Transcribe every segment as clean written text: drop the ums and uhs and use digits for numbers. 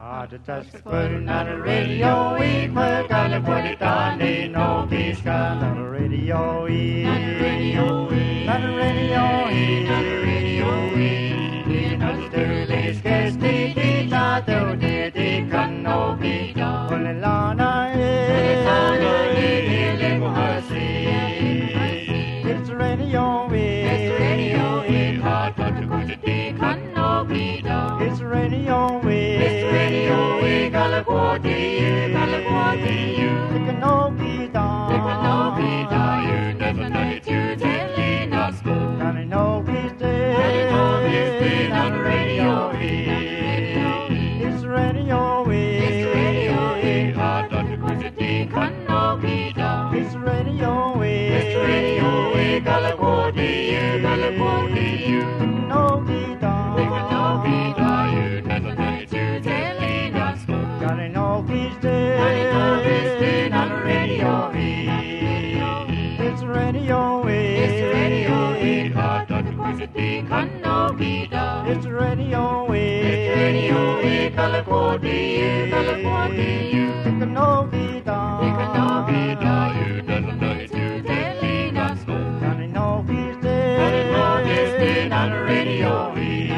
The touch putting on the radio, we put on the put it on the no peace on the radio, on the radio, on the radio, on the radio, in Australia's case, the tato, the can no be done. Olelana, it's radio, it's radio, hard to go to the can no be done. It's radio, California, it can no be done. It can no be done. You never know it, you telling us go. And I know he's dead. On the radio, it's radio, it's radio, hard to go to the can no be done. It's radio, California, California, it can no be done. It can no be done. You never know it, you telling us go. And I know he's dead. On the radio, it's radio, it's radio, hard to go to the can no be done. It's radio, California, California, it can no be done. It can no be done. You never know it, you telling us go. And I know he's dead. And I know he's dead on the radio.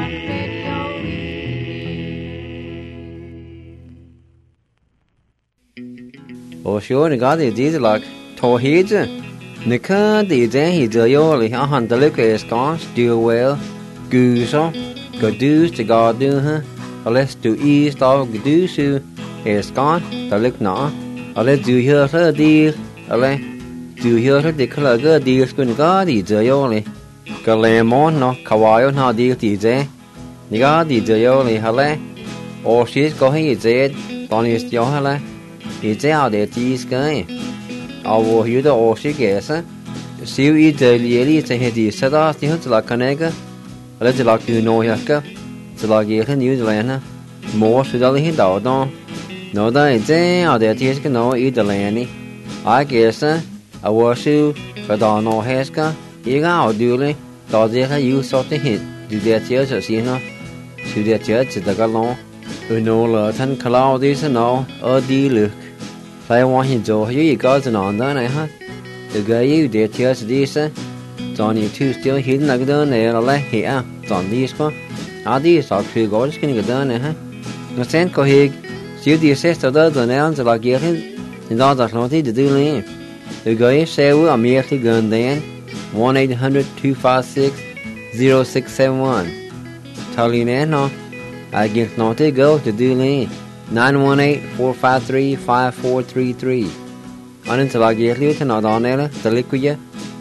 Or sure, the God is like Torhidge. Nika, the day is a yoli, a hundred look is gone, still well, goose, go do's to God do her, or let's do east of goose is gone, the look not, or let's do here her deal, or let do here the color good deals going to God is a yoli. Go lemon, no, kawaii, no deal DJ. The God is a yoli, hale, or she's going to say, Donny is your hale. It's out there, cheese guy. I will hear the ocean gas. See you the lily to hit the set off the hood like a nigger. Let's like you know Yaka. It's like you in New Zealand. More should only hit out on. No, that is out there, tears can know either landy. I guess I was you, but I know Heska. You got duly. Does it you sort of hit? Do their church as you know? To their church at the galon. We know Lurton Cloud is no, a deal. I want him to you guys on that, huh? The guy you did just this, Johnny two still hidden like done there, like here, John this one. Are these are two gods can get done, huh? No sense, Cohig, still the sister does the nouns like getting, and all that's not to do leave. The guy say we are merely gun then 1-800-256-0671. Tell you now, I get not to go to do leave. 918-453-5433. Until I get you to not on there, the liquid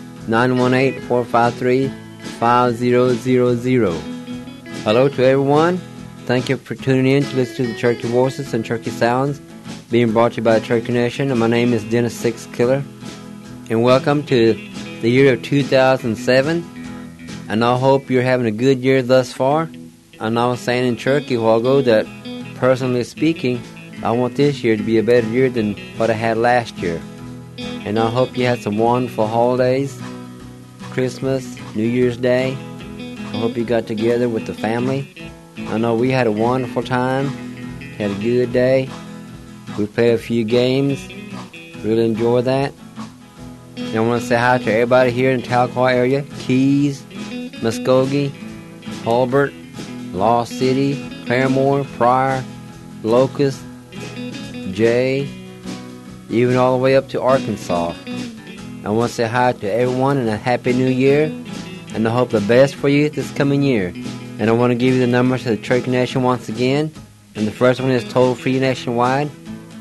918-453-5000. Hello to everyone. Thank you for tuning in to listen to the Cherokee Voices and Cherokee Sounds being brought to you by the Cherokee Nation. And my name is Dennis Six Killer. And welcome to the year of 2007. And I hope you're having a good year thus far. And I was saying in Cherokee a while ago that personally speaking, I want this year to be a better year than what I had last year. And I hope you had some wonderful holidays, Christmas, New Year's Day. I hope you got together with the family. I know we had a wonderful time, had a good day. We played a few games, really enjoyed that. And I want to say hi to everybody here in the Tahlequah area, Keys, Muskogee, Hulbert, Lost City, Claremore, Pryor, Locust, Jay, even all the way up to Arkansas. I want to say hi to everyone and a Happy New Year, and I hope the best for you this coming year. And I want to give you the numbers to the Cherokee Nation once again. And the first one is toll-free nationwide,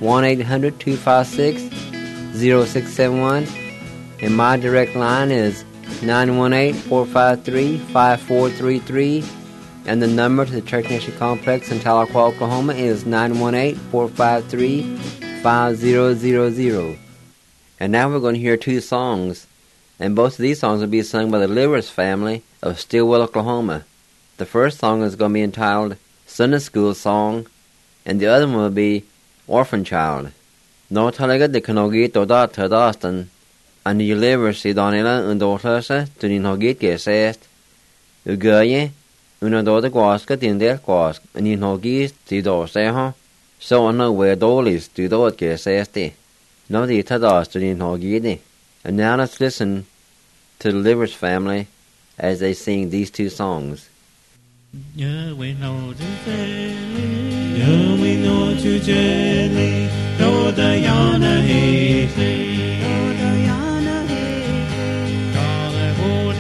1-800-256-0671. And my direct line is 918-453-5433. And the number to the Cherokee Nation Complex in Tahlequah, Oklahoma is 918-453-5000. And now we're going to hear two songs. And both of these songs will be sung by the Livers family of Stillwell, Oklahoma. The first song is going to be entitled Sunday School Song, and the other one will be Orphan Child. No talaga de kanogi to da tadastan, and the Livers si donila undortasa to the nogit gesest. Ugaye, una do de guasca din del guask, and the nogis si do seho, Så no where dårligst du dårligt kan sæs det. Når de tager os til din hårgide. And now let's listen to the Livers family as they sing these two songs. We know to jelly, we know to jelly, do the yana hate, Gala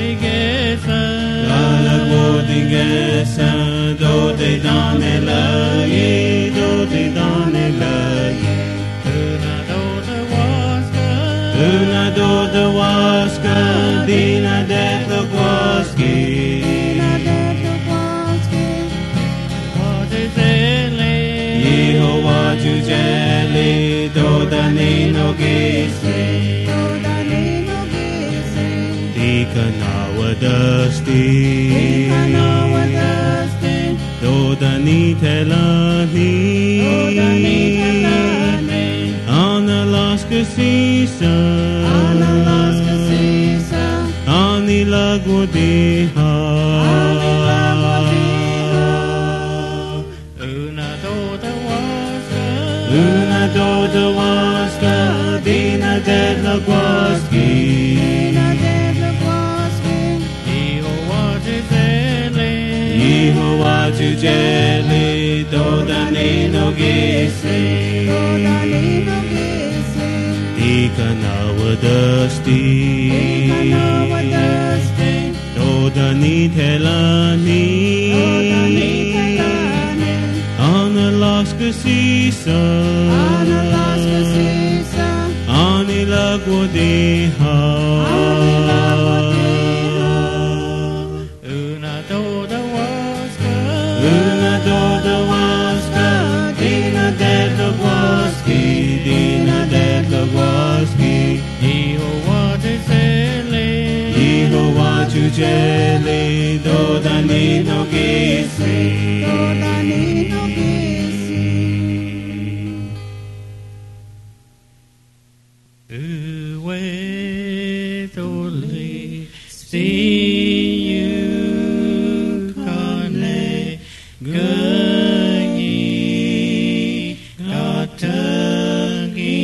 Bodigesa, do de dane lagi, do de dane lagi. Una do the waska, dina det lagwaski. Yehovah Jujeli, do the nino gisi. Dikanawa dusty, do the nitelani. On Alaska season, on the Lagodiha, Una do the waska, Dina de Lagwaski, Yehovah Jujeli, do the nino gisi. Ikanawa dusty, do the nitelani, on Alaska season, on the Lagodiha, Una do the waska, Dina de Lagwaski, Dina de Lagwaski, Yehovah Jujeli, do the nino gisi. See you, Kane, Gani, Gatagi,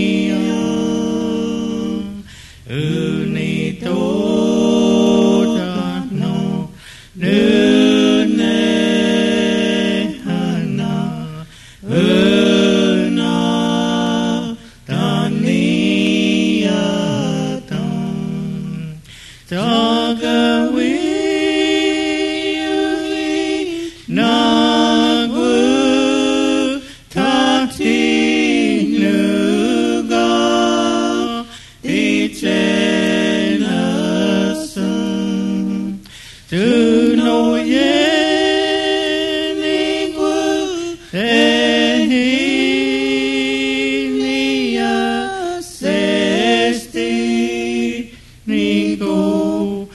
Unito, no, Nune, Hana, Una, Tania, Taga we Nagu Tati Nuga Itenasan to know Yenigu Ehilia Sesti Nigo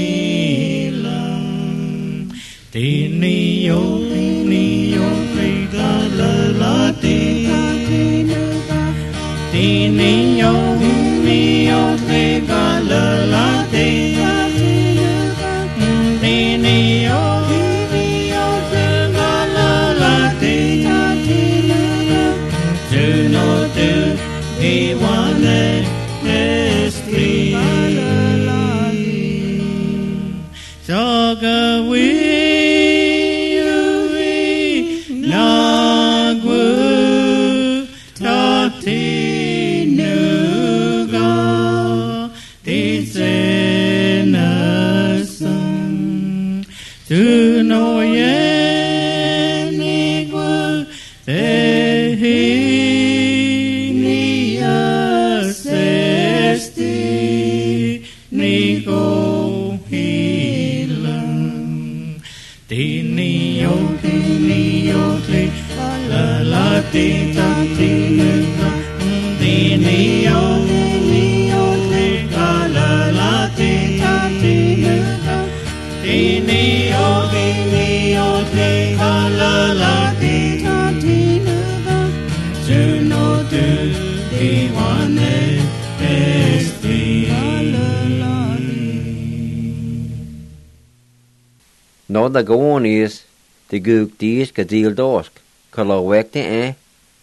Hilang Tinio Trigalalati Tinio Trigalalati Tinio Trigalalati Juno tu Iwane Estri Saga we Nagu Tati Nuga Titsenasan to know Yenigu Ehilia Sesti Nigo Hilang Tinio Trigalalati Tati Nuga Tinio Trigalalati Tati Nuga Tinio Trigalalati Tati Nuga Juno tu Iwane Esti. Når der går is, det gik disk og del dorsk, kan lov vægte af,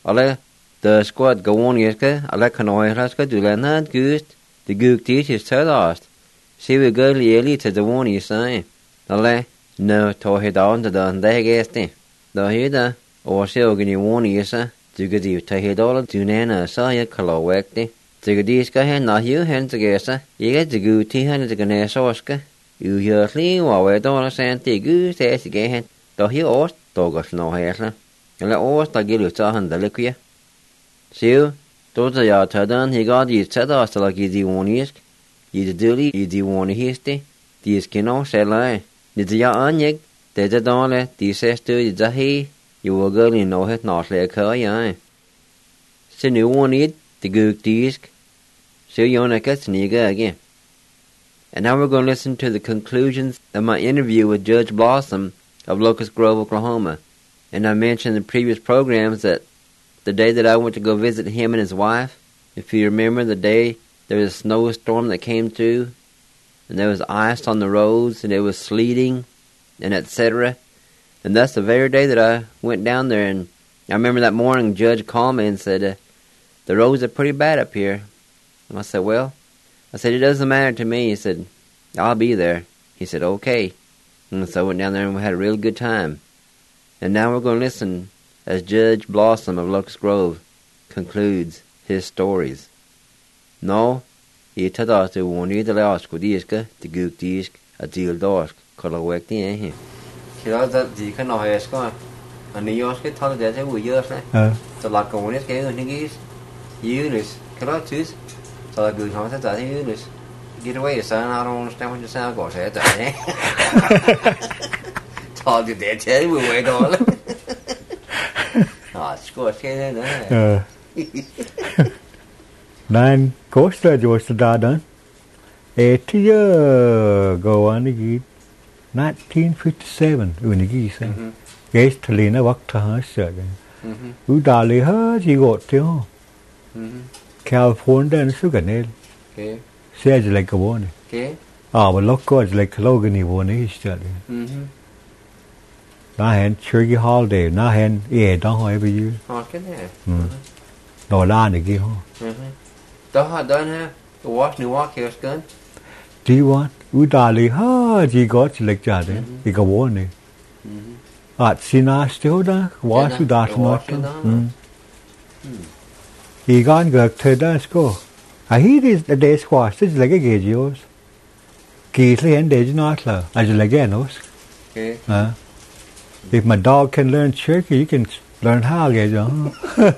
Alle the squad go on yeske, alle kanoihlaska du lenad gust, the gook teach is tellast. See we go lieli to the one you say. Alle no to head on to the gesti. The hida or silgini one yesa, to get you to head all to nana saya kalowekti. To get these guy na you hen to gesa, you get the good tea hen to ganesoska. You hear clean while we're doing a santi goose as again. The he ost dogas no hair. And let ost I give you tahan the liquia. See, those are your tadan, he got you said us like you one isk. You dilly, you one histy. These kino say lie. Did ya anyig? Did it all? These says to you, Zahi, you will go in no head not like her, yeah. See, you won't eat the gook disc. So you want to get sneaker again. And now we're going to listen to the conclusions of my interview with Judge Blossom of Locust Grove, Oklahoma. And I mentioned in previous programs that the day that I went to go visit him and his wife, if you remember the day there was a snowstorm that came through, and there was ice on the roads, and it was sleeting, and etc. And that's the very day that I went down there, and I remember that morning Judge called me and said, the roads are pretty bad up here. And I said, well, it doesn't matter to me. He said, I'll be there. He said, okay. And so I went down there and we had a real good time. And now we're going to listen as Judge Blossom of Locust Grove concludes his stories. No, he told us to one year the last good diska, the good disk, a deal dorsk, colorwek the eh. Kira that the can of hairska, and the yoska told that we use the like on it, and his Eunice, Kira choose. So I good house that Eunice. Get away, son, I don't understand what you sound goes at that, eh? Told you that, tell you we wait all. Ah, score, eh? Nine coaster was the done 8 years ago on the 1957 when the geese guess to lean a walk to her certain. Who darly her, she got to California and sugar nail. Says like a one. Ah, but look, God's like Logan, he won his study. I had Cherry Holiday, now had don't however you. No land again. Đó ha, cái watch new walk here skin. Do you want? Udali ha, she got like that. He go one. At Sina still da, watch you that not. He gone got to that go. I hear is the day squash, it's like a gauge yours. Keithley and days not la, as you like us. If my dog can learn Cherokee, you can learn how to get on.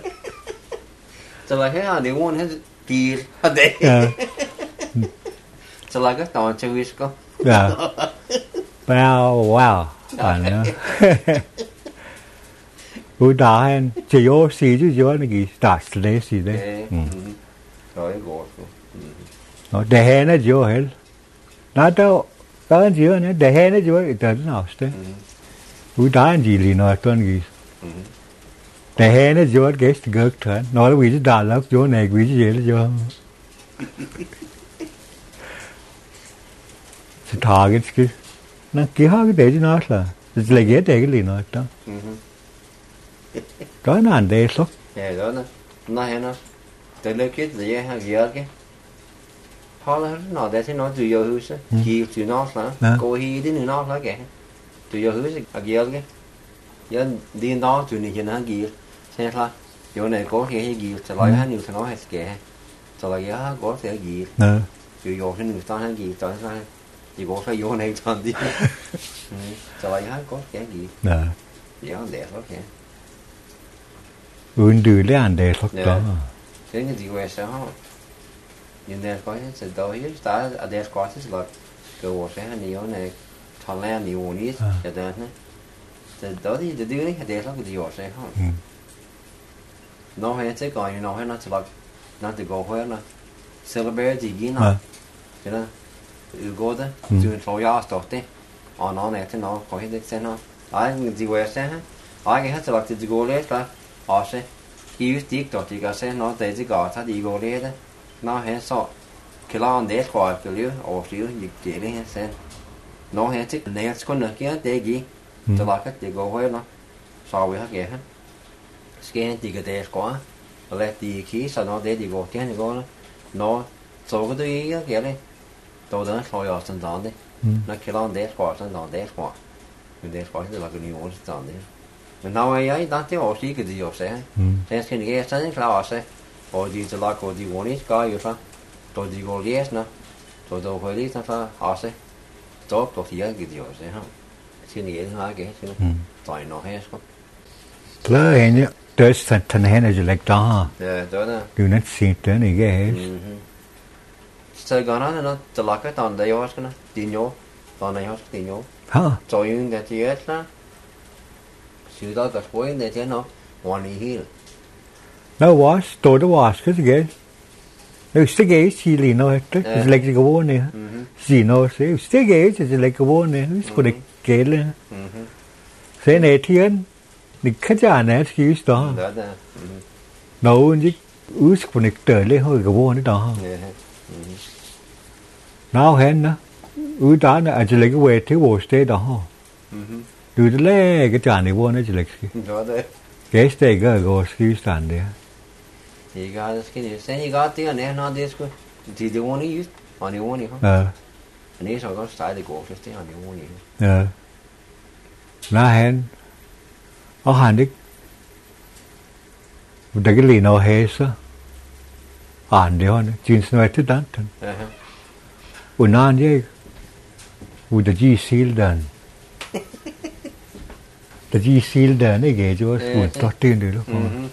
So like how they want his deal a day. So like a ton to whisker. Yeah. Wow. I know. Who died? So you see, you want to start today, see there. Rồi gọt. The hen is your head. Not the you and the hen is your it doesn't know. Who died? Really not turn geese. The hen is your guest girk turn. No, we just dialogue your neck, we just your. The target's good. Now, how they did not. It's like it, actually, not. Đó là anh đề xuất. Đó nè, nó hay nó. Từ lúc kết thì hàng giờ cái. Họ là nó để thế nó từ giờ hứa sẽ. Kêu từ nó là. Cô hi đến nó là cái. Từ giờ hứa sẽ hàng giờ cái. Giờ đi nó từ này hiện hàng giờ. Thế là. Giờ này có cái gì sẽ nói hàng nhiều sẽ nói hay cái. Sẽ là giờ có sẽ gì. Từ giờ sẽ nhiều tao hàng gì tao sẽ. Chỉ có phải vô này toàn đi. Sẽ là giờ có cái gì. Giờ để nó cái. Đưa lấy anh đề xuất đó. Thế như gì vậy sao? Nhưng này có sẽ đôi hết ta ở đây có sẽ là cơ hội sẽ nhiều này thằng em nhiều nhiều sẽ đến nữa. Thì đó thì đưa đi để nó cái gì vậy sẽ không? Nó hay sẽ còn nó hay nó sẽ là nó từ go hơi nó celebrate gì gì nó. Thế là go đó, chuyện số ya tốt đấy. Nó này thì nó có hết sẽ nó. Ai gì vậy sẽ ha? Ai cái hết sẽ là từ go lên là sẽ yêu tiếc đó thì cái sẽ nó tới cái gõ thắt đi go lên đó. Nó hay sợ cái lo để khỏi cái liu ở liu dịch chế đấy sẽ nó hay thích này con nữa kia để gì cho là cái go hơi nó so với cái hết Scan the Gadesh Qua, let the keys are not dead, you go, can you go? No, so good to you get it. Though don't show your son down there. Not kill on their squash and on their squash. When their squash is like a new one's down there. But now I don't think all she could do, say. Then can you get something flowers, say? Or do you like or do you want it, guy, you say? So do you go, yes, no? So the police and for us, stop to the young give you, say, huh? Xin nghĩa thứ hai cái tỏi nó hết không? Lỡ anh nhá, tới thành hen là like đó. Dạ, đó nè. Điều này xin tới này cái hết. Sài Gòn nó chỉ là cái tòn đây hết cái nó, tiền nhố, tòn này hết tiền nhố. Hả? Rồi những cái gì hết đó, sự đó cái cuối này thế nó, hoàn hí. Nó was, tôi đó was cái gì cái. Nếu stick cái gì liền nó hết, it's like cái vô này. Gì nó sẽ stick cái gì like cái vô này, it's for the cái lên. Thế này thiên, đi khách trả này excuse đó. Đó nè. Nấu như ướt của này trở lên hơi cái vô nữa đó. Nào hẹn đó, ướt đó là chỉ lấy cái về thiếu bộ stay đó. Từ đó lấy cái trả này vô nữa chỉ lấy Đó đấy. cái stay cái excuse tàn đấy. You got this kid. Say you got the and not this good. Did you want to use? On you want it, huh? And he's all going to start the go just on you want it. Nó hẹn, ở Hàn Đức, một cái lì nào hết á, Hàn đi hơn, chuyện nói thứ đó thôi. Ủa nan chứ, ủa đã gì xíl đàn, đã gì xíl đàn ấy ghê cho, ủa tốt tiền được lúc không?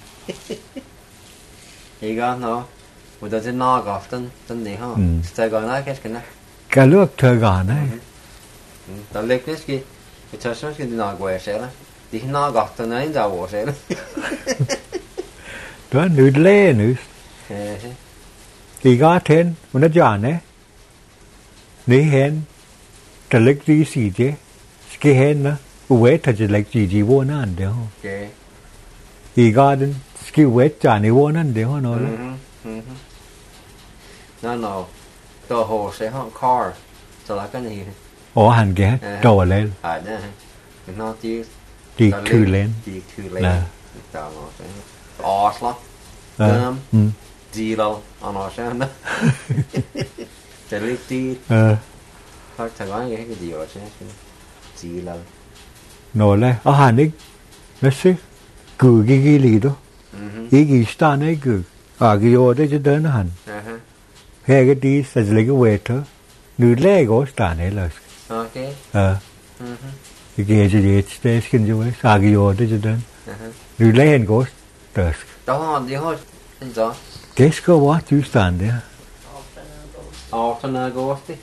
You got no. Ủa đã trên nó gặp tân này hả? Sài Gòn nói cái này. Cả lúc thời gòn ấy. Tao lấy cái gì? Cái thời gian cái nào quay sẽ là, đi nó gặp tân này ra quay sẽ là. Đó nữ lê nữ. Thì có thêm, mà nó chọn đấy. Nếu hẹn, trở lấy gì xì chứ. Cái hẹn đó, uế thật chỉ lấy gì vô nó ăn được không? Thì có đến, cái uế trả này vô nó ăn được không? Nó, tờ hồ sẽ không car, cho là cái này. Ồ hẳn ghé, trò lên. Nè, nó chỉ thư lên. Tao nó sẽ, Oslo, Zero, nó sẽ nó. Sẽ lấy tí. Thôi, thằng nói cái gì rồi sẽ, Zero. Nó lên, ở hẳn ấy, nó sẽ cử cái lì đó. Ý cái stan ấy cử, cái ô đấy chứ đơn nó hẳn. Hay cái đi sẽ lấy cái về thôi. Nữ lê có stan ấy là. Ok. Cái gì để skin cho ấy, cái ô đấy chứ đơn. Nữ lê hẹn có tờ. Đó hòn gì thôi, anh rõ. Cái có quá chứ stan đấy. Alternate ghost đi.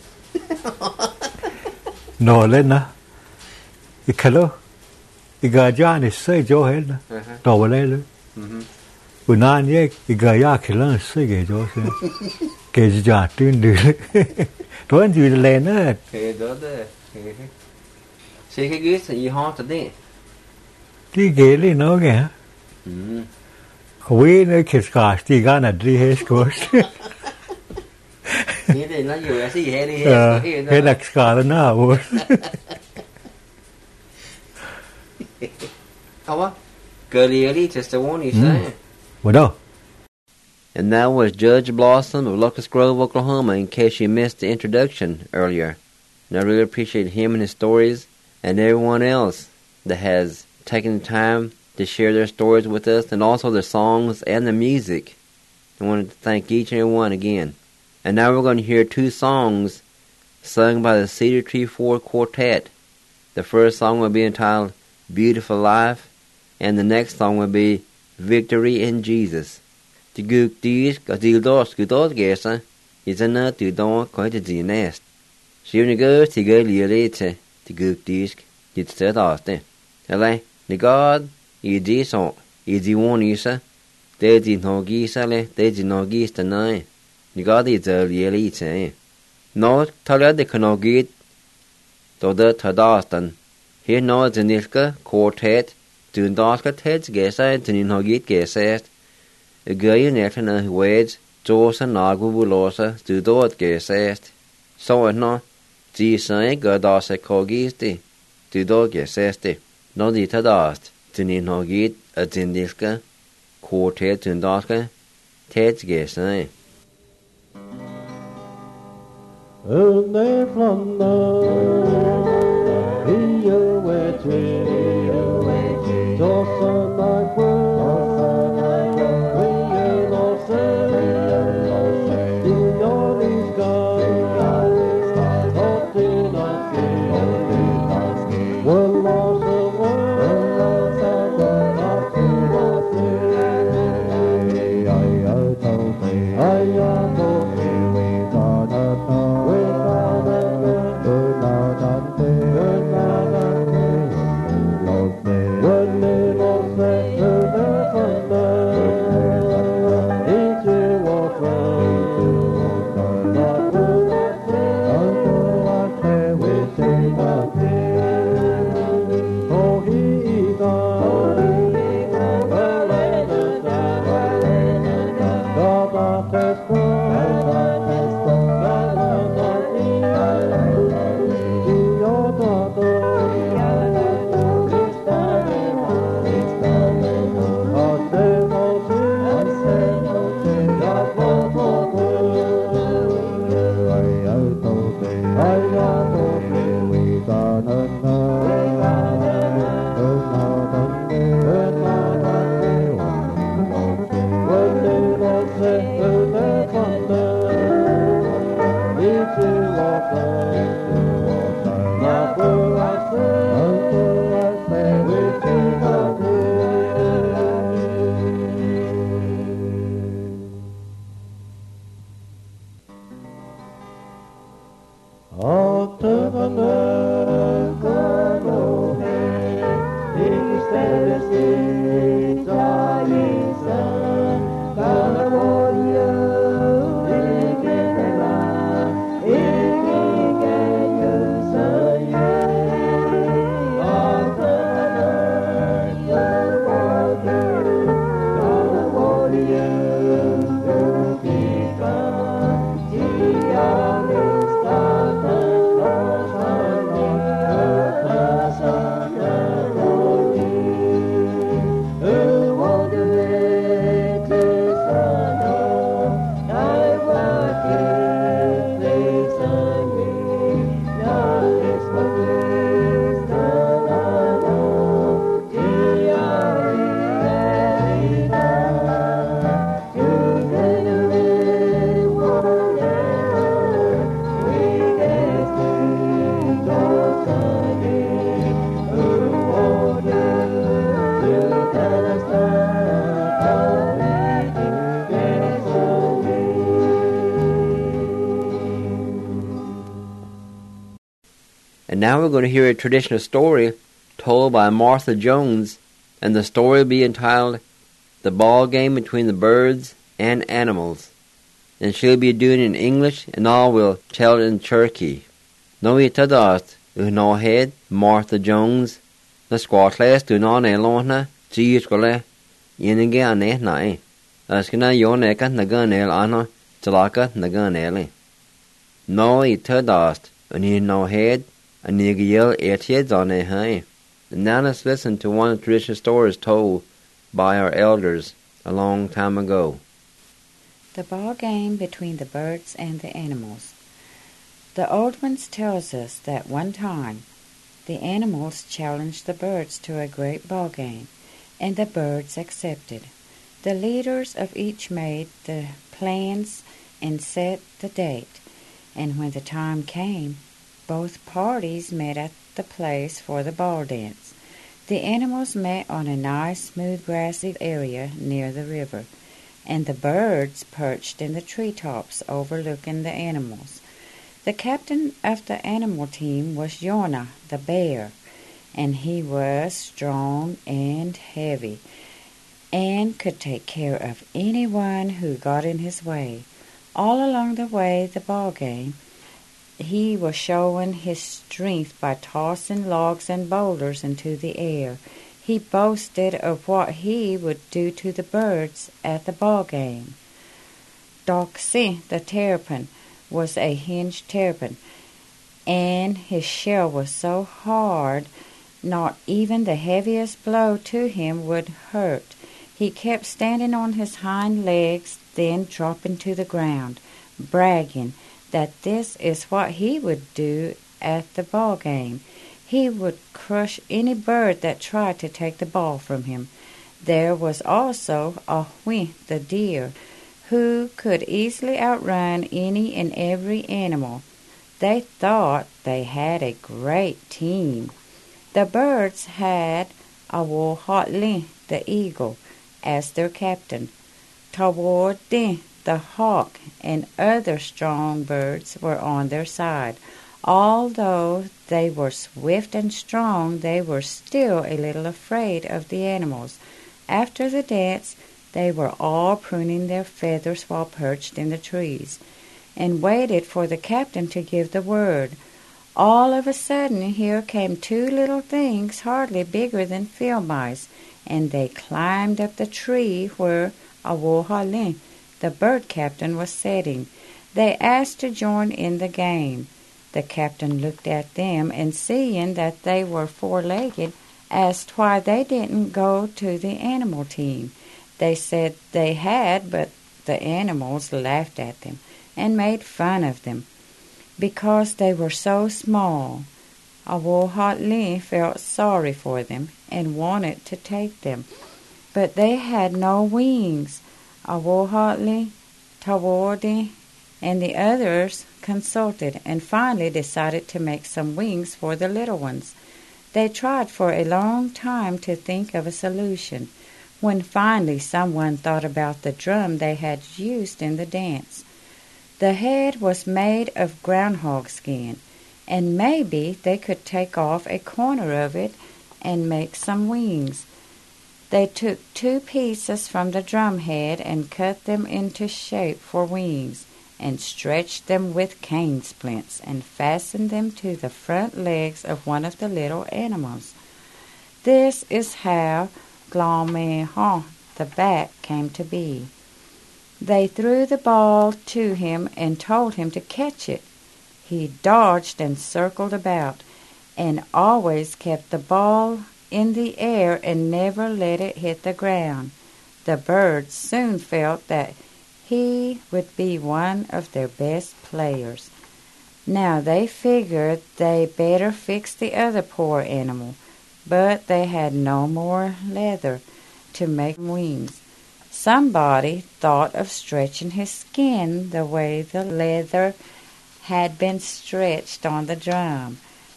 Nó lên đó. Cái khá lô. Cái gà giá này xây cho hết đó. Tỏ vào đây luôn. Bữa nay nhé, cái gà giá khá lô xây cái cho xem. Cái giá tuyên được. Đó anh chịu lên đó. Cái đó đấy. Sẽ cái ghế sẽ gì hot thật đấy. Cái ghế lên nó kìa. Khối nó khá khá thì gà nà đi hết có. Thế thì nó dù là gì hết đi hết. Hết là khá là nào vô. Không á. Clearly just the one you say. What đâu? And that was Judge Blossom of Locust Grove, Oklahoma, in case you missed the introduction earlier. And I really appreciate him and his stories, and everyone else that has taken the time to share their stories with us, and also their songs and the music. I wanted to thank each and every one again. And now we're going to hear two songs sung by the Cedar Tree Ford Quartet. The first song will be entitled Beautiful Life, and the next song will be Victory in Jesus. Thì gục tí có gì đó cứ tốt ghê sao? Thì dân nó từ đó có cái gì nest. Siêu này gỡ thì gỡ lìa lê thế. Thì gục tí thì sẽ đó thế. Thế này, này God, ý gì sao? Ý gì muốn ý sao? Thế gì nó ghi sao lê? Thế gì nó ghi sao này? Này God ý giờ lìa lê thế. Nó thảo lẽ để khả ghi tổ đỡ thở đó tần. Hiện nó dân nít cơ quartet. Từ đó có thế ghê sao? Từ nó ghi ghê sao? Gøy nærten af wedge, Josa nagubulosa, studot gesest. Så nå, de sagde gør der sig korgisti, studot gesesti. Når de tager dast, til ni har givet a zindiska, quartet zundaska, tetsgesna. Unne flanna, hiu etri, tossa naikwe, hiu lose, dioniska, totinaski, wallase, And now we're going to hear a traditional story told by Martha Jones, and the story will be entitled The Ball Game Between the Birds and Animals. And she'll be doing it in English, and I will tell it in Cherokee. No itadast, no head, Martha Jones, the squatles do not elona, Giuscole, Yenige ane nae, Askina yoneka naganel ano, Jalaka naganele. No itadast, and no head, and Nigel etieds on a high. And now let's listen to one of the traditional stories told by our elders a long time ago. The ball game between the birds and the animals. The old ones tells us that one time the animals challenged the birds to a great ball game, and the birds accepted. The leaders of each made the plans and set the date, and when the time came, both parties met at the place for the ball dance. The animals met on a nice, smooth, grassy area near the river, and the birds perched in the treetops overlooking the animals. The captain of the animal team was Yona, the bear, and he was strong and heavy, and could take care of anyone who got in his way. All along the way the ball game, he was showing his strength by tossing logs and boulders into the air. He boasted of what he would do to the birds at the ball game. Doxy, the terrapin, was a hinged terrapin, and his shell was so hard Not even the heaviest blow to him would hurt. He kept standing on his hind legs, then dropping to the ground, bragging that this is what he would do at the ball game. He would crush any bird that tried to take the ball from him. There was also Ahwih the deer, who could easily outrun any and every animal. They thought they had a great team. The birds had Awohatli the eagle as their captain, Tawardi the hawk, and other strong birds were on their side. Although they were swift and strong, they were still a little afraid of the animals. After the dance, they were all pruning their feathers while perched in the trees, and waited for the captain to give the word. All of a sudden here came two little things hardly bigger than field mice, and they climbed up the tree where Awohalin, the bird captain, was sitting. They asked to join in the game. The captain looked at them, and seeing that they were four-legged, asked why they didn't go to the animal team. They said they had, but the animals laughed at them and made fun of them because they were so small. Awohatli felt sorry for them and wanted to take them, but they had no wings. Awohatli, Tawardi, and the others consulted and finally decided to make some wings for the little ones. They tried for a long time to think of a solution, when finally someone thought about the drum they had used in the dance. The head was made of groundhog skin, and maybe they could take off a corner of it and make some wings. They took 2 pieces from the drum head and cut them into shape for wings, and stretched them with cane splints and fastened them to the front legs of one of the little animals. This is how Glawmehon, the bat, came to be. They threw the ball to him and told him to catch it. He dodged and circled about, and always kept the ball in the air and never let it hit the ground. The birds soon felt that he would be one of their best players. Now they figured they better fix the other poor animal, but they had no more leather to make wings. Somebody thought of stretching his skin the way the leather had been stretched on the drum.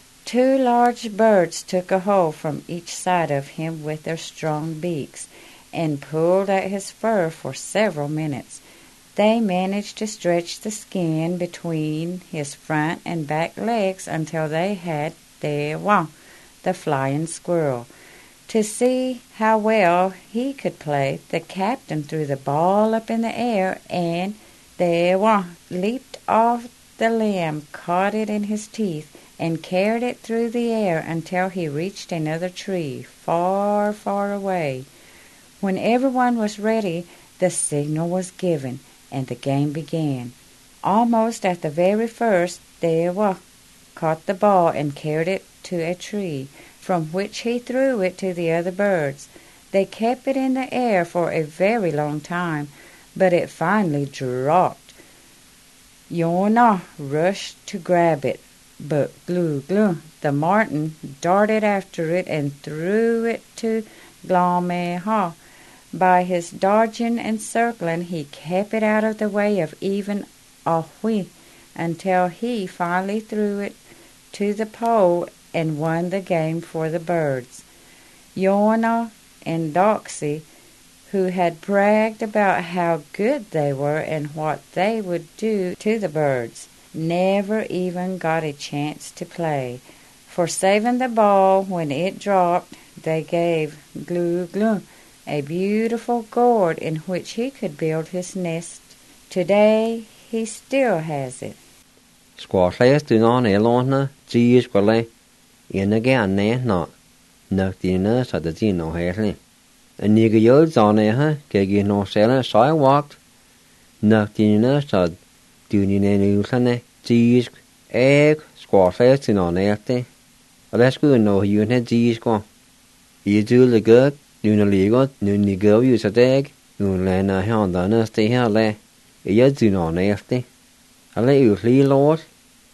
2 large birds took a hold from each side of him with their strong beaks and pulled at his fur for several minutes. They managed to stretch the skin between his front and back legs until they had Dewa, the flying squirrel. To see how well he could play, the captain threw the ball up in the air, and Dewa leaped off the limb, caught it in his teeth, and carried it through the air until he reached another tree, far, far away. When everyone was ready, the signal was given, and the game began. Almost at the very first, Dewa caught the ball and carried it to a tree, from which he threw it to the other birds. They kept it in the air for a very long time, but it finally dropped. Yona rushed to grab it, but Gluglu, the marten, darted after it and threw it to Glawmehon. By his dodging and circling, he kept it out of the way of even Ahwih until he finally threw it to the pole and won the game for the birds. Yona and Doxy, who had bragged about how good they were and what they would do to the birds, never even got a chance to play. For saving the ball when it dropped, they gave Gluglu a beautiful gourd in which he could build his nest. Today he still has it. Squash do on a lona, G's quale, in again, not Noctina, so the Zeno Harley. A nigger yods on a gig no seller, so I walked. Noctina, so do you need G's egg, squash on a Og lad skulle nå hyren her disko. I dule gøk, nu ligger, nu ni gør jo så dag, nu lander her der næste her lag. Jeg dyner næste. Og lad jo lige lort.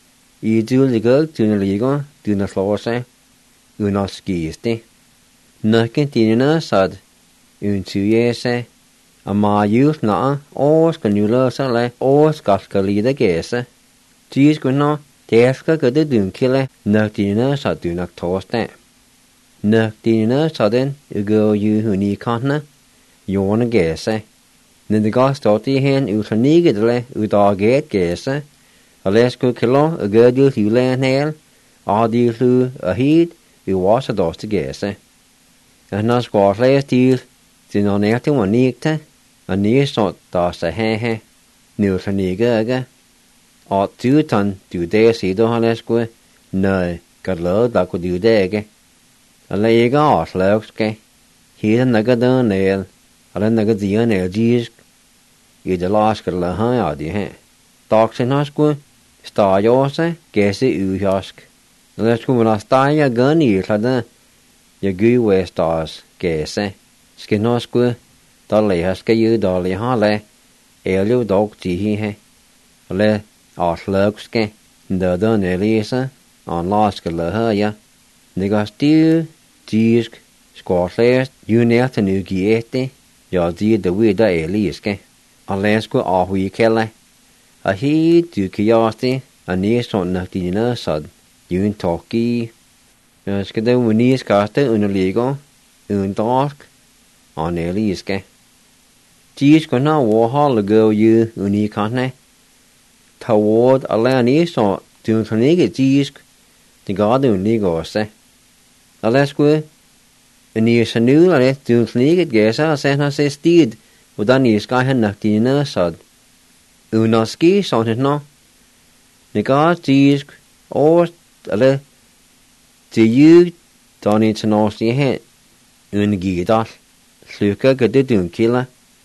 I dule gøk, nu ligger, dyner slår sig. Uden skiste. Nøkken dine sad. Uden tyge sig. Og meget just når, skal nu løse sig, skal lide gæse. Disko nå, det skal gøre det dynkille, nøk dine sad du nok torsdag. Nøk dine sådan, gør jo hun i kantene, jorden gæse. Når det går stort i hen, utanigget ud af gæt gæse, og lad sgu kilo, og gør det hylægen hel, og de fly og hit, var så dårst gæse. Og når skår flere stil, det når nær til manigte, og næsot der sig her, nu utanigget ikke. Og dutan, du der siger du har læsket, nej, godt lavet der kunne du det ikke. Og lad ikke afslagske, hele nægge der næl, og den nægge der næl disk. I det lasker lade her af de her. Dagsen har sgu, stag også, gæse udhjørsk. Og lad sgu man stag jeg gøn i klade, jeg gør ved stags gæse. Skal nå sgu, der læger skal jo dårlig har lag, jo dog de her. Og lad afslagske, der nælæse, og lasker lade her ja. Det går stiv, disk, skårslæst, jo nær til nu givet, ja, det ved der liske. Og lad sgu afhøje kælde. Og helt du kan jæste, og næsten nok dine sad, jo en torki. Jeg skal da vunige skaste under ligger, uden dorsk, og næliske. Disk og når overholde gør jo unikantne. Ta ord og lad næsten, du kan ikke disk, det gør det unik også. Og lad sgu, en i sig nu, og du kan ikke gæse, og sende os et sted, hvordan I skal have nok dine sad. Uden at ske sådan nå. Det gør disk, og eller til jul, der er til noget i her, uden givet slukker gør det du kilder.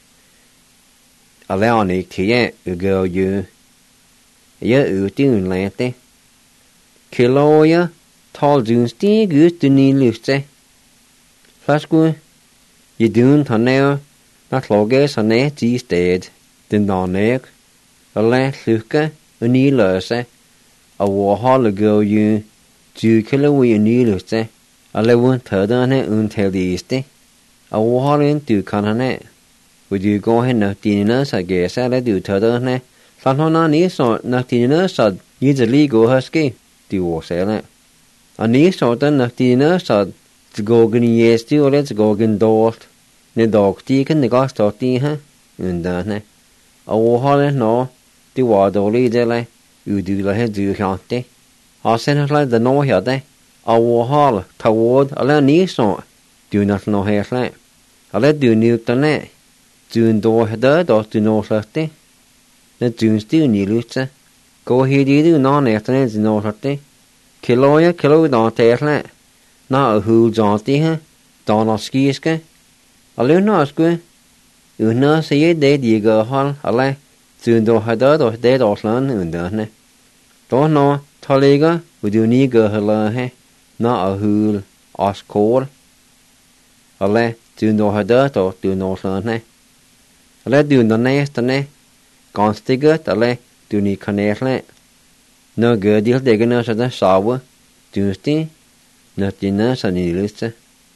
Og lad han ikke til jer, og gør jo. Jeg er ute uden lærte. Kilder jeg, tal du stig ud, du nye lyste. Flaskud, jeg duen tager nær, når klokke så nær de sted, den der nær, og lad slukke og nye løse, og overholde gør jo, du kilder vi en nye lyste, og lad hun tage denne uden til det iste, og overholde en du kan han af. Og du går hen nok dine nødser gæse, eller du tager denne, så han har næsår nok dine nødser, I det lige går her ske, du årsager. Og næsår den nok dine nødser, det går gen i jæste, og det går gen dårligt. Når dog de kan det godt stå de her, uden denne. Og overholde når, det var dårligt det, uddyler her du kan det. Og sen har slet det når her det, og overholde, ta ord, og lad næsår, du nok når her slet. Og lad du nyk den af. Du en dår her død, og du når slet det. Når du en stiv nylytte, gå helt i det, når næsten du når slet det. Kilo der til slet. Når hul sådan det her, der når skiske. Og løn når sgu, uden at sige det, de gør hold, og lad, du dår her død, og det er slet uden dørne. Der når, der ligger, hvor du nye gør heller her, når hul, og skål. Og lad, du dår her død, og du når slet her. Og lad du når næste, ganske godt, og lad, du nye kan næsle. Når gør de det ikke noget, så der saver, du sti, når de nød så nyligste.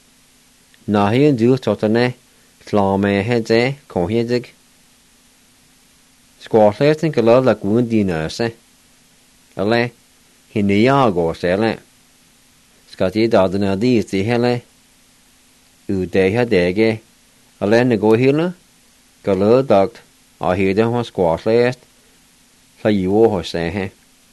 Når her du tårterne, slår med her det, kom her det. Skårslæsten kan lade guden de nøse. Og lad, hende jeg går selv. Skal de da den er de til hele. Ud det her dage, og lad den gå hele. Gør lade dagt, og hele hos skårslæst. Så jo hos sig her.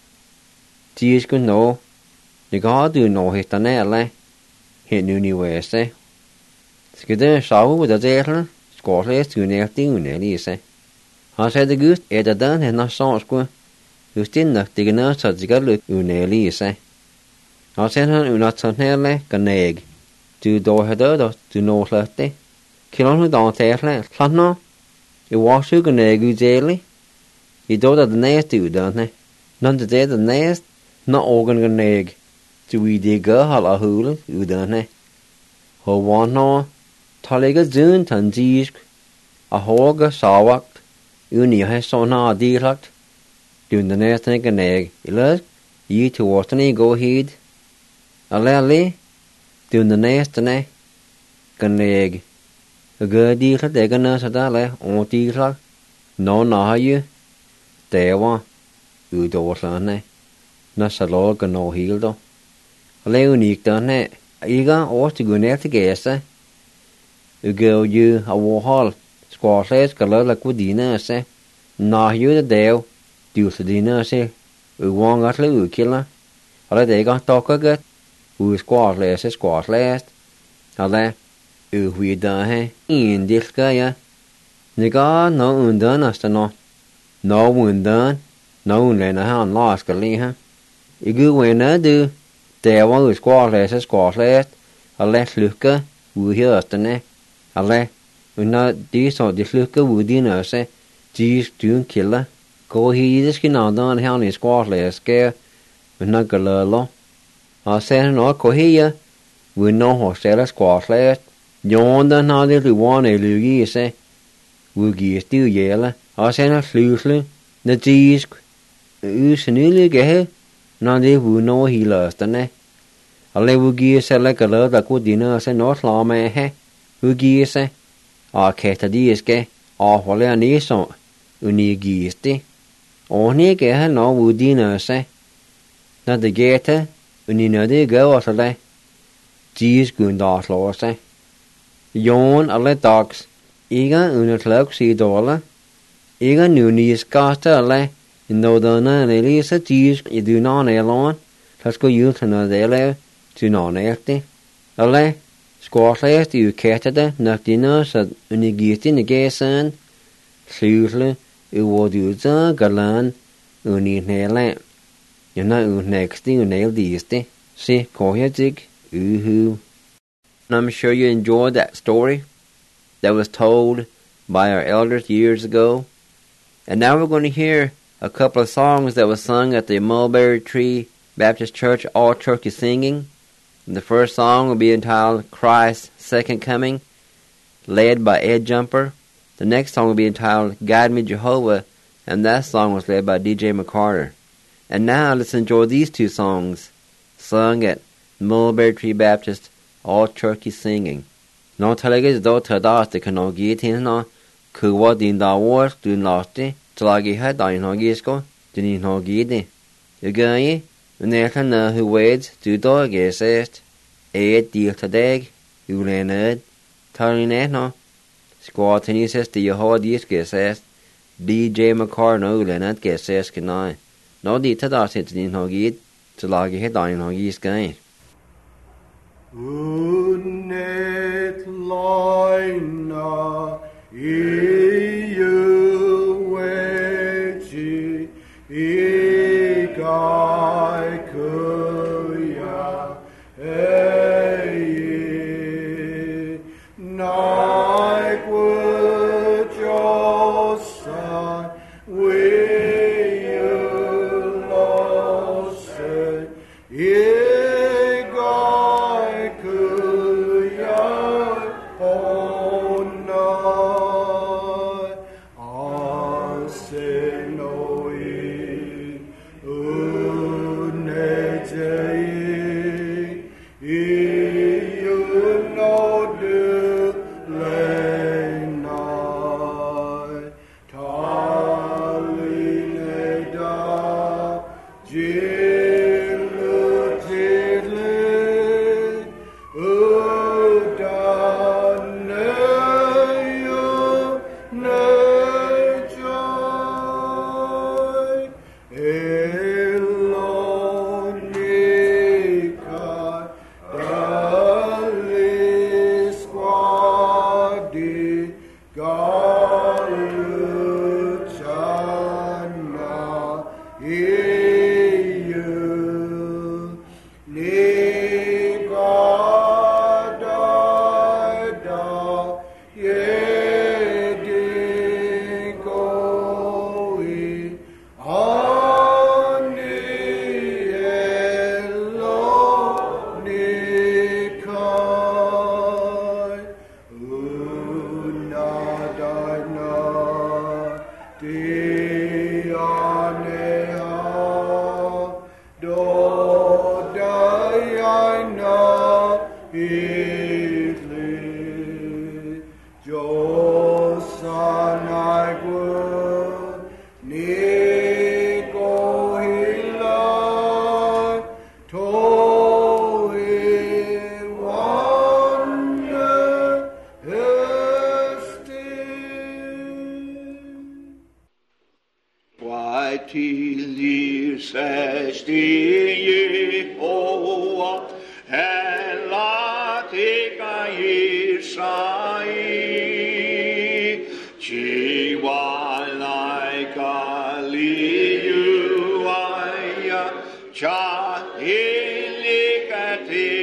De skal nå. Det gør du nå hætterne alle. Hen universet. Skal det sove ud af det, skårslæst du nær det unælise. Han sagde det gud, at den han har så sgu. Just det nok, det kan så det kan lykke unælise. Han sagde han unatsanelle ganæg. Du dår her død, du når slet det. Kilon hun dår til slet. Slant nå. I var så ganæg uddelig. I dår der den næste uddannelse. Når det er den næste, når organ ganæg. to we digger hal a hula, udane. Ho want no, talega zun tan zisk, a hoga sawakt, uni a sona dirakt, doing the nest and an egg, ilas, ye to watany go heed, a lally, doing the nest and egg, an egg, a good direct egg and a dale, on direct, no na you, there one, udorslane, na salog and no hildo. A leonic done it, eager or to go near to guess, you go you a war hall, squashes, color like with dinner, say, nah, you the dale, do the dinner, say, we won't got a killer. A let they got talk a good, who squash last. A let, we done, in this guy, nigga, no undone us to know. No undone, no len a hand lost a lee, you go when I do. There one who squash last, a less looker, who hears the neck, a le, when not this or this looker would dinner say, geez, doing killer, go he the skin on down how his squash last scare, when not go low. I said, no, go here, we know how sell a squash last, yonder now little one a lugi say, we give still yellow, I said a sluicely, the geez, you snilly get. Now they will know he lost the neck. A lay will give say like a love that good dinner, say not law may he. Who give say, a cat a dees gay, or what a niece on, uni geesty. Only get no wood dinner say. Not the gator, uni no de go or lay. Gees good dot law say. Yawn a let dogs, eager un cloak see dollar. Eager new knees cast a lay. No donna and Elisa tease you do not alone. Let's go you to no dele to non empty. Ale, squash last you catted, knocked dinner, said unigit in the gay sun. Seriously, you would use a galan, uni nail lamp. You're not next thing you nail these day. See, call your jig, oohoo. I'm sure you enjoyed that story that was told by our elders years ago. And now we're going to hear a couple of songs that was sung at the Mulberry Tree Baptist Church All Turkey Singing. The first song will be entitled Christ's Second Coming, led by Ed Jumper. The next song will be entitled Guide Me Jehovah, and that song was led by DJ McCarter. And now let's enjoy these two songs, sung at Mulberry Tree Baptist All Turkey Singing. No telegas do tadas de kano gitin no kuwa din da wars dun lasti tlagi ha da no gisko din no gidi. Ugai uneta na who wades do do gesest ed deal tadeg ulened taline no squad tenis de Jehovah dis gesest DJ McCarter no ulened gesest kanai. No di tadas din no gid tlagi ha da no giskai. Unnet loina iu wechi igai kuya ei nai kujosa we lose Oh, darling. tilgir stig Jehova, hella teka Jersai, Chiwa laika liuaya, cha ilika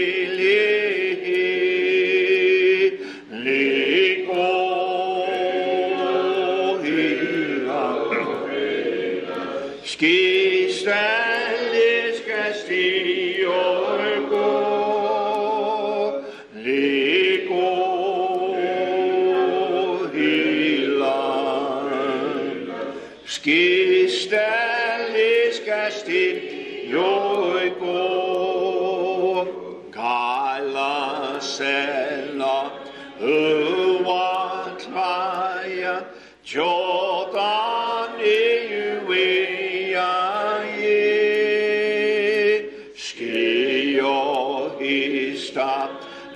Skistællis Castillo Ligo Hiland Skistællis Castillo Kala Sella Uvatlaya Jordan Stop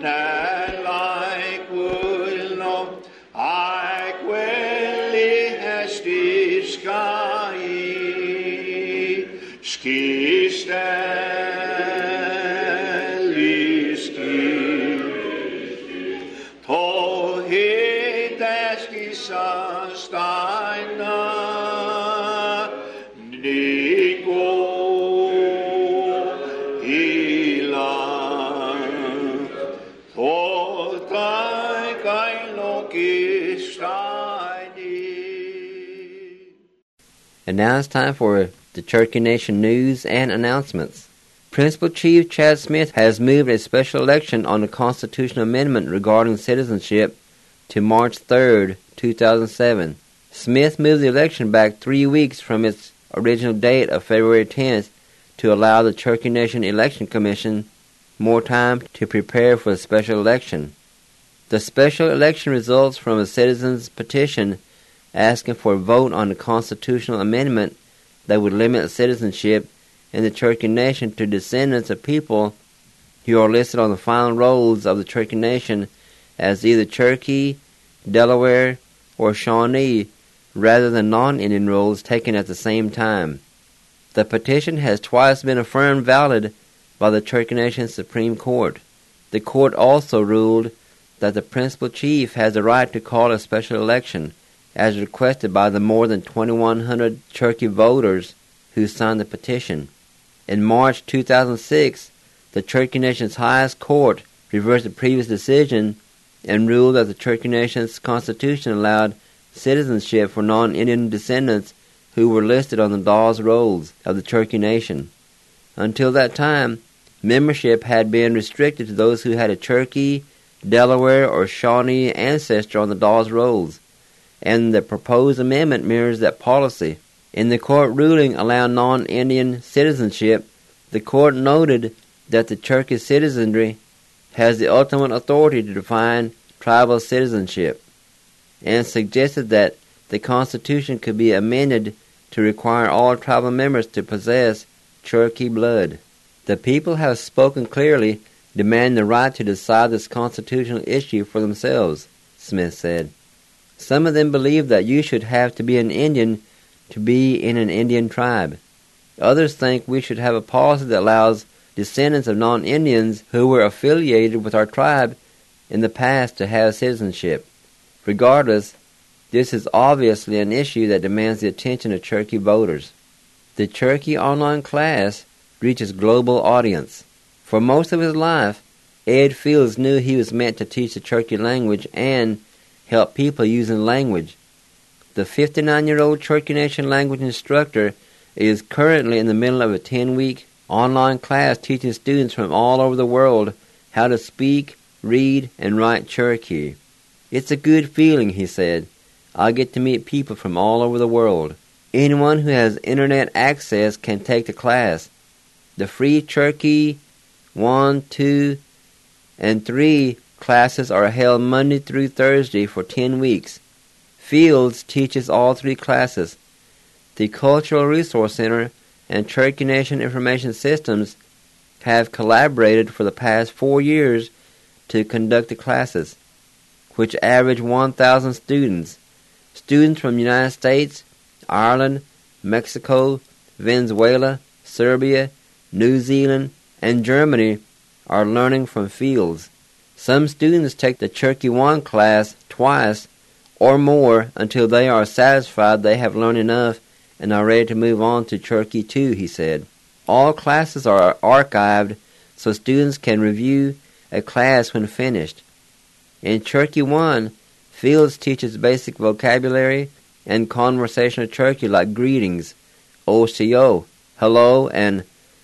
like will not I quelli hesti sky ski to hit eski sastaina Nico And now it's time for the Cherokee Nation news and announcements. Principal Chief Chad Smith has moved a special election on the constitutional amendment regarding citizenship to March 3rd, 2007. Smith moved the election back 3 weeks from its original date of February 10th to allow the Cherokee Nation Election Commission more time to prepare for the special election. The special election results from a citizen's petition asking for a vote on the constitutional amendment that would limit citizenship in the Cherokee Nation to descendants of people who are listed on the final rolls of the Cherokee Nation as either Cherokee, Delaware, or Shawnee, rather than non-Indian rolls taken at the same time. The petition has twice been affirmed valid by the Cherokee Nation Supreme Court. The court also ruled that the principal chief has the right to call a special election, as requested by the more than 2,100 Cherokee voters who signed the petition. In March 2006, the Cherokee Nation's highest court reversed the previous decision and ruled that the Cherokee Nation's constitution allowed citizenship for non-Indian descendants who were listed on the Dawes rolls of the Cherokee Nation. Until that time, membership had been restricted to those who had a Cherokee, Delaware, or Shawnee ancestor on the Dawes rolls, and the proposed amendment mirrors that policy. In the court ruling allowing non-Indian citizenship, the court noted that the Cherokee citizenry has the ultimate authority to define tribal citizenship, and suggested that the Constitution could be amended to require all tribal members to possess Cherokee blood. The people have spoken clearly, demanding the right to decide this constitutional issue for themselves, Smith said. Some of them believe that you should have to be an Indian to be in an Indian tribe. Others think we should have a policy that allows descendants of non-Indians who were affiliated with our tribe in the past to have citizenship. Regardless, this is obviously an issue that demands the attention of Cherokee voters. The Cherokee online class reaches global audience. For most of his life, Ed Fields knew he was meant to teach the Cherokee language and help people using language. The 59-year-old Cherokee Nation language instructor is currently in the middle of a 10-week online class teaching students from all over the world how to speak, read, and write Cherokee. It's a good feeling, he said. I get to meet people from all over the world. Anyone who has internet access can take the class. The free Cherokee 1, 2, and 3 classes are held Monday through Thursday for 10 weeks. Fields teaches all 3 classes. The Cultural Resource Center and Cherokee Nation Information Systems have collaborated for the past 4 years to conduct the classes, which average 1,000 students. Students from the United States, Ireland, Mexico, Venezuela, Serbia, New Zealand, and Germany are learning from Fields. Some students take the Cherokee 1 class twice or more until they are satisfied they have learned enough and are ready to move on to Cherokee 2, he said. All classes are archived so students can review a class when finished. In Cherokee 1, Fields teaches basic vocabulary and conversational Cherokee like greetings, OCO, hello, and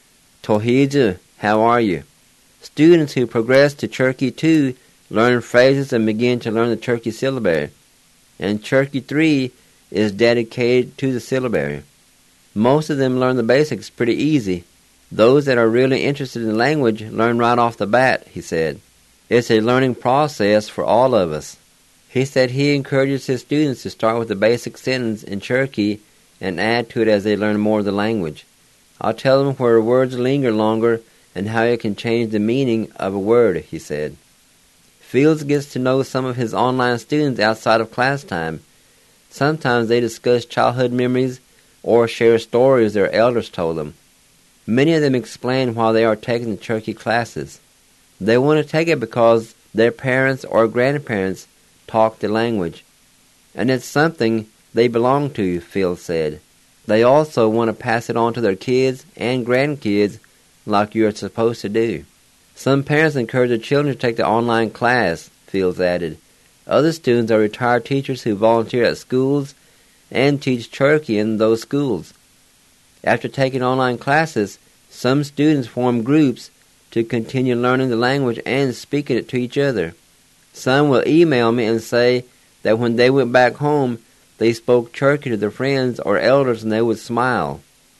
Tohiju, how are you? Students who progress to Cherokee 2 learn phrases and begin to learn the Cherokee syllabary, and Cherokee 3 is dedicated to the syllabary. Most of them learn the basics pretty easy. Those that are really interested in the language learn right off the bat, he said. It's a learning process for all of us. He said he encourages his students to start with the basic sentence in Cherokee and add to it as they learn more of the language. I'll tell them where words linger longer and how it can change the meaning of a word, he said. Fields gets to know some of his online students outside of class time. Sometimes they discuss childhood memories or share stories their elders told them. Many of them explain why they are taking the Cherokee classes. They want to take it because their parents or grandparents talk the language, and it's something they belong to, Fields said. They also want to pass it on to their kids and grandkids like you are supposed to do. Some parents encourage their children to take the online class, Fields added. Other students are retired teachers who volunteer at schools and teach Cherokee in those schools. After taking online classes, some students form groups to continue learning the language and speaking it to each other. Some will email me and say that when they went back home, they spoke Cherokee to their friends or elders and they would smile.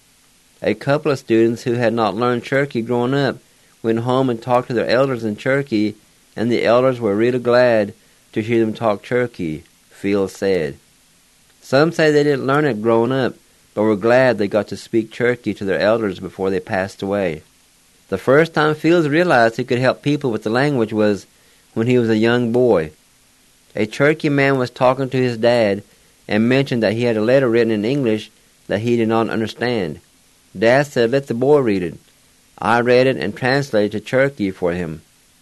A couple of students who had not learned Cherokee growing up went home and talked to their elders in Cherokee, and the elders were really glad to hear them talk Cherokee, Fields said. Some say they didn't learn it growing up, but were glad they got to speak Cherokee to their elders before they passed away. The first time Fields realized he could help people with the language was when he was a young boy. A Cherokee man was talking to his dad and mentioned that he had a letter written in English that he did not understand. Dad said, "Let the boy read it." I read it and translated to Cherokee for him.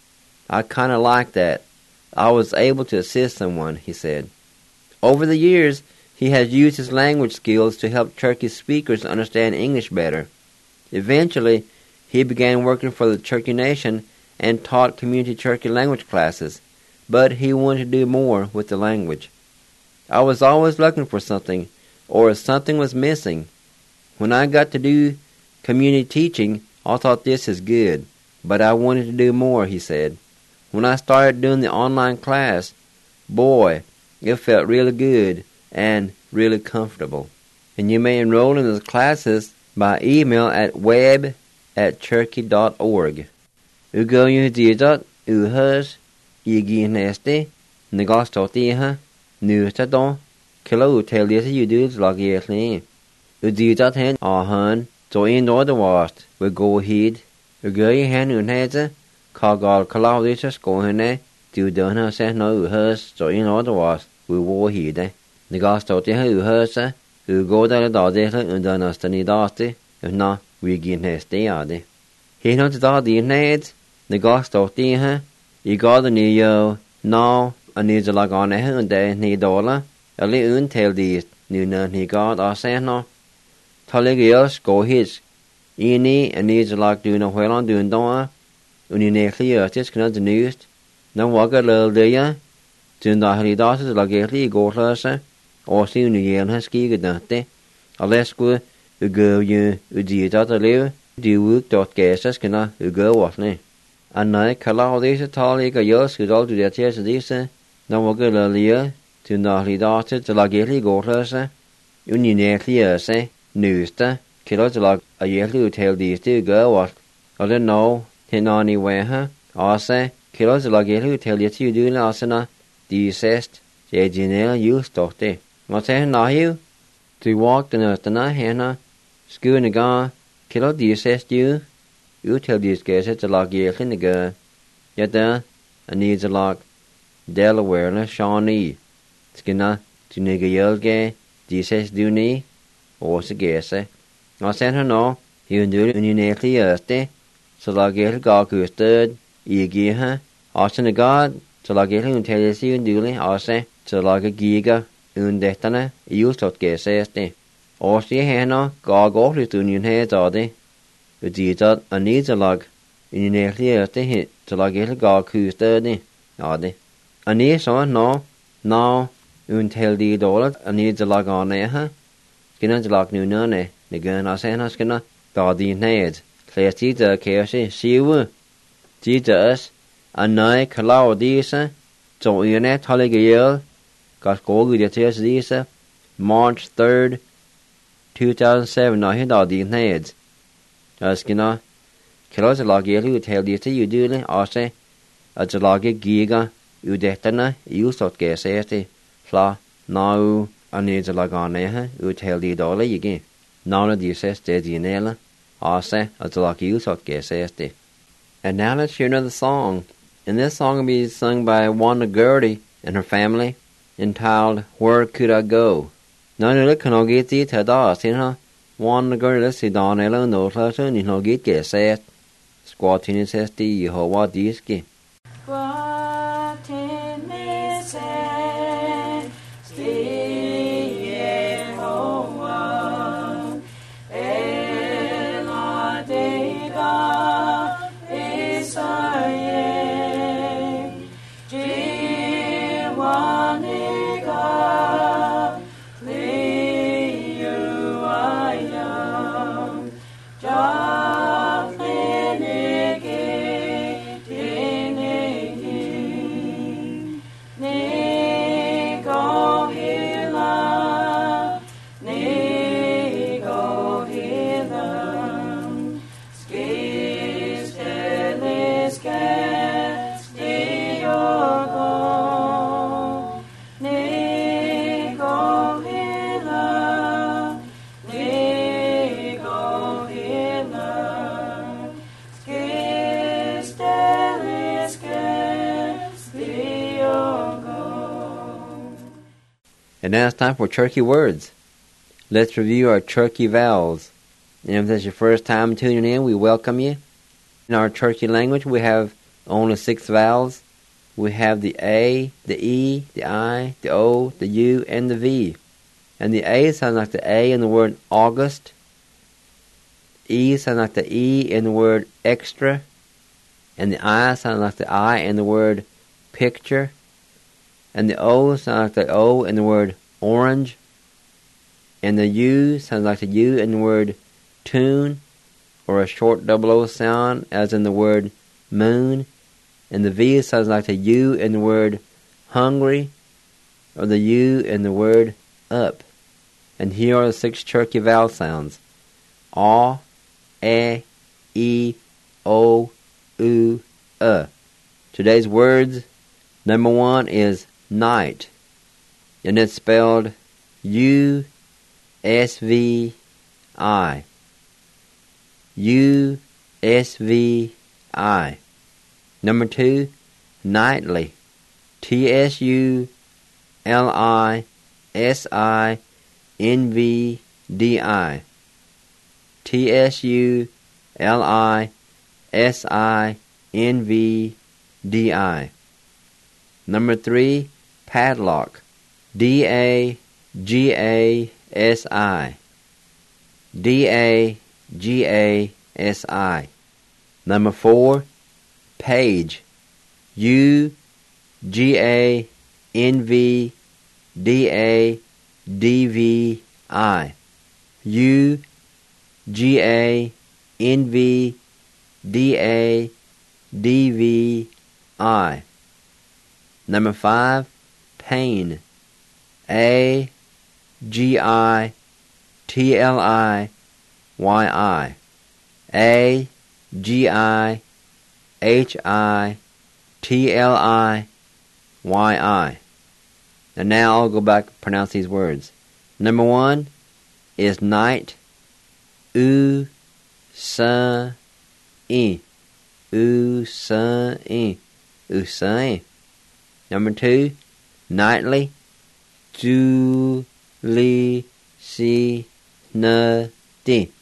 I kind of liked that. I was able to assist someone, he said. Over the years, he has used his language skills to help Cherokee speakers understand English better. Eventually, he began working for the Cherokee Nation and taught community Cherokee language classes, but he wanted to do more with the language. I was always looking for something, or something was missing. When I got to do community teaching, I thought this is good, but I wanted to do more, he said. When I started doing the online class, boy, it felt really good and really comfortable. And you may enroll in those classes by email at web@cherokee.org. Ugoyudidot uhers iginesti negostotiha nustadon kilo utelias udus logietli. Udidot hen ahan so in order wast we go ahead. Ugoy hen unheza kagal kalaudis gohene do dona se no uhers so in order wast we go ahead. Negostotiha uhers ugoda dadela undanastani dati na we ginesti ade. He not the neds negostotiha igada niyo no aniza lagane hunde ni dola ali untel dis nuna ni god aseno Taligios go his ini aniza lag duna whelan dun doa unine cleartis kana the news na waga leldeya dunda halidatas lageli gorlasa or see union has skigadate alesku ugo you udita live diwuk.gsas kana ugo wasne anai kala desa taliga yos gudal du detias desa na waga lelia dunda halidatas lageli gorlasa unine clearse Nusta, kiloslag a yellow tail these two go what? I don't know, Hinani weha, Asa, kiloslag yellow tail yet you do asana, desest, Jajinel you stote. What's that now you? To walk the nurtana, Hannah, schoon a ga, kilo desest you? You tell these guys it's a log yell in the girl. Yet there, I needs a log. Delaware, Shawnee. Skinna, to nigga yell gay, desest do knee. Åse gese. Nó sen hả nó, hiền đưa uni nè thì ở tê, so là ghé gà cửa tớt, ý ghé ha, ở trên cái gà, so là ghé un theo si un đưa lên ở sen, so là cái ghé gà, un đẹp ta nè, yêu sốt ghé xe tê, ở si hè nó, gà gõ đi từ nhìn hè cho tê, ở chỉ cho anh ấy so là uni nè thì ở tê hiện, so là ghé gà cửa tớt nè, ở tê, anh ấy so nó un theo đi đó là anh ấy so là gà nè ha. Cái nó lạc nhiều nữa nè, để gần nó sẽ nó cái nó tỏ đi nè, thì chỉ giờ kéo sẽ siêu, chỉ giờ anh nói cái lao đi sa, trong yên nè thôi cái yêu, có cố gắng để đi sa, March 3rd, 2007 nói hết tỏ đi nè, cái nó cái lao sẽ lạc yêu lưu theo đi thì yêu đưa lên, ở sẽ ở chỗ lạc cái giga, yêu đẹp tên á, yêu sốt cái sẽ thì, là nào anh ấyจะ log on เนี่ยฮะอุทเทลดีดอลเลยอีกงี้นอนดีเซสเจดีเนี่ยละอ๋อเซอจะ log you so get st. And now let's hear another song. And this song will be sung by Wanda Gertie and her family, entitled Where Could I Go? Nói nữa kan og get it da sin ha. Wanda Gertie si da ne la no la so ni no get get st. Squat in st di ho wa diski. And now it's time for Turkey words. Let's review our Turkey vowels. And if that's your first time tuning in, we welcome you. In our Turkey language, we have only 6 vowels. We have the A, the E, the I, the O, the U, and the V. And the A sounds like the A in the word August. E sounds like the E in the word extra. And the I sounds like the I in the word picture. And the O sounds like the O in the word orange. And the U sounds like the U in the word tune, or a short double O sound, as in the word moon. And the V sounds like the U in the word hungry, or the U in the word up. And here are the 6 Turkey vowel sounds. A, E, O, U, Today's words, number 1 is night, and it's spelled U-S-V-I. U-S-V-I. Number 2, nightly. T-S-U-L-I-S-I-N-V-D-I. T-S-U-L-I-S-I-N-V-D-I. Number 3, padlock. D-A-G-A-S-I. D-A-G-A-S-I. Number 4, page. U-G-A-N-V-D-A-D-V-I. U-G-A-N-V-D-A-D-V-I. Number 5, pain. A-G-I-T-L-I-Y-I. A-G-I-H-I-T-L-I-Y-I. And now I'll go back and pronounce these words. Number 1 is night. U-S-I. U-S-I. U-S-I. Number 2, nightly. Ju-li-si-na-di.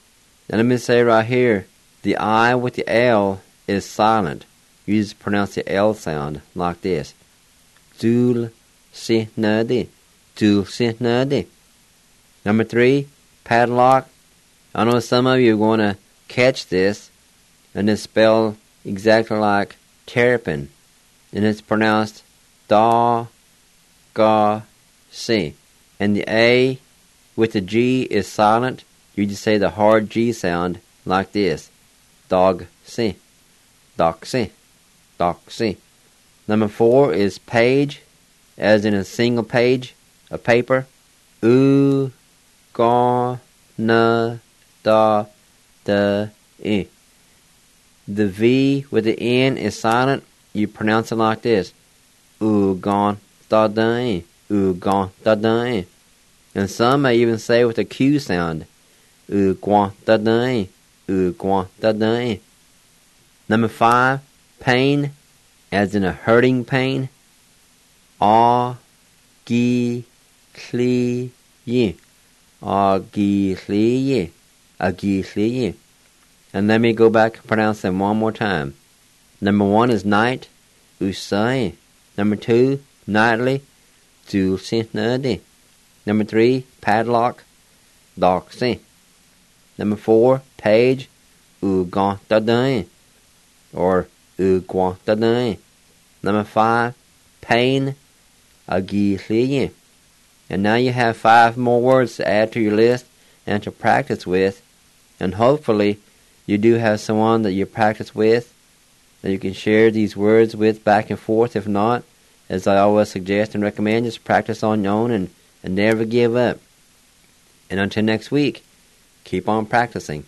Now let me say right here, the I with the L is silent. You just pronounce the L sound like this. Zul si nadi. Zul si nadi. Number 3, padlock. I know some of you are going to catch this, and it's spelled exactly like terrapin, and it's pronounced da, ga, si. And the A with the G is silent. You just say the hard G sound like this. Dog, si. Dog, si. Dog, si. Number 4 is page, as in a single page of paper. U, ga, na, da, da, I. The V with the N is silent. You pronounce it like this. U, gon, da, da, I. U, gon, da, da, I. And some may even say with a Q sound. U, guan, da, da, I. U, guan, da, da, I. Number 5, pain, as in a hurting pain. A, gi, kli, yi. A, gi, kli, yi. A, gi, kli, yi. And let me go back and pronounce them one more time. Number 1 is night. Usai. Number 2, nightly. Zulsinadi. Number 3, padlock. Doxi. Number 4, page. Ugantadai. Or Ugwantadai. Number 5, pain. Agiliye. And now you have 5 more words to add to your list and to practice with. And hopefully you do have someone that you practice with, that you can share these words with back and forth. If not, as I always suggest and recommend, just practice on your own and never give up. And until next week, keep on practicing.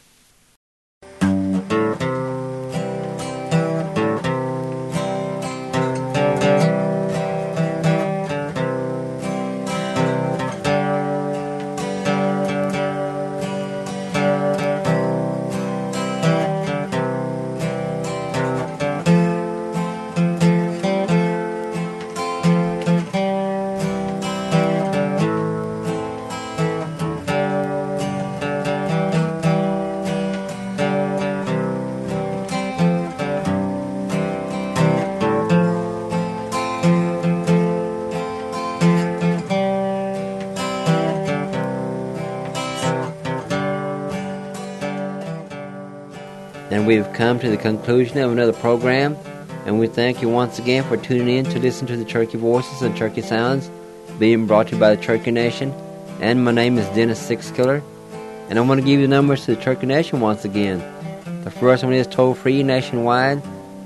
And we've come to the conclusion of another program, and we thank you once again for tuning in to listen to the Cherokee Voices and Cherokee Sounds, being brought to you by the Cherokee Nation. And my name is Dennis Sixkiller, and I want to give you the numbers to the Cherokee Nation once again. The first one is toll-free nationwide,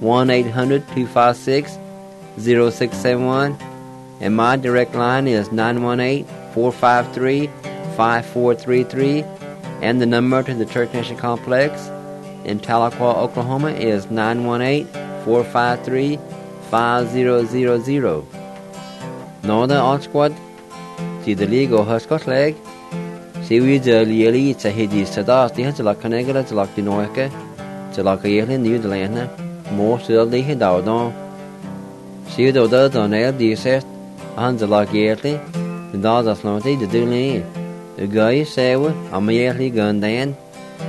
1-800-256-0671, and my direct line is 918-453-5433, and the number to the Cherokee Nation Complex in Tahlequah, Oklahoma is 918-453-5000. Northern Oxford, see the legal Huscot leg. See we the Lily, it's a hideous Sadas, the Hutchlock Canegala, the Lock the Noaka, the Lock a Yelin, New Delana, more still the Hidaldon. See the others on air, the says, and the Lock Yerly, the dogs are slowly, the Dooley. The guy say, I'm a yearly gun dan.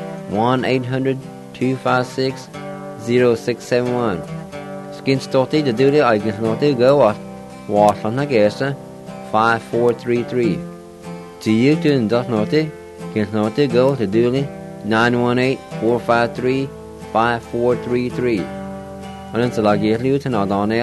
1-800-256-0671. Skin Stotty, the duty, I can not go off. Wash on the guest, 5433. To you to and does not can not go to duty, 918-453-5433. And it's like you to not on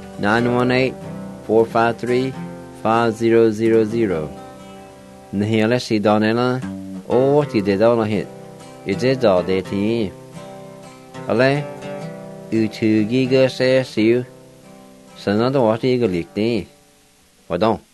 918-453-5000. And here let's see Donella. Oh, what you did all hit. It is all day to you. Ale, U2 giga says you. So not what you go lick me. What don't?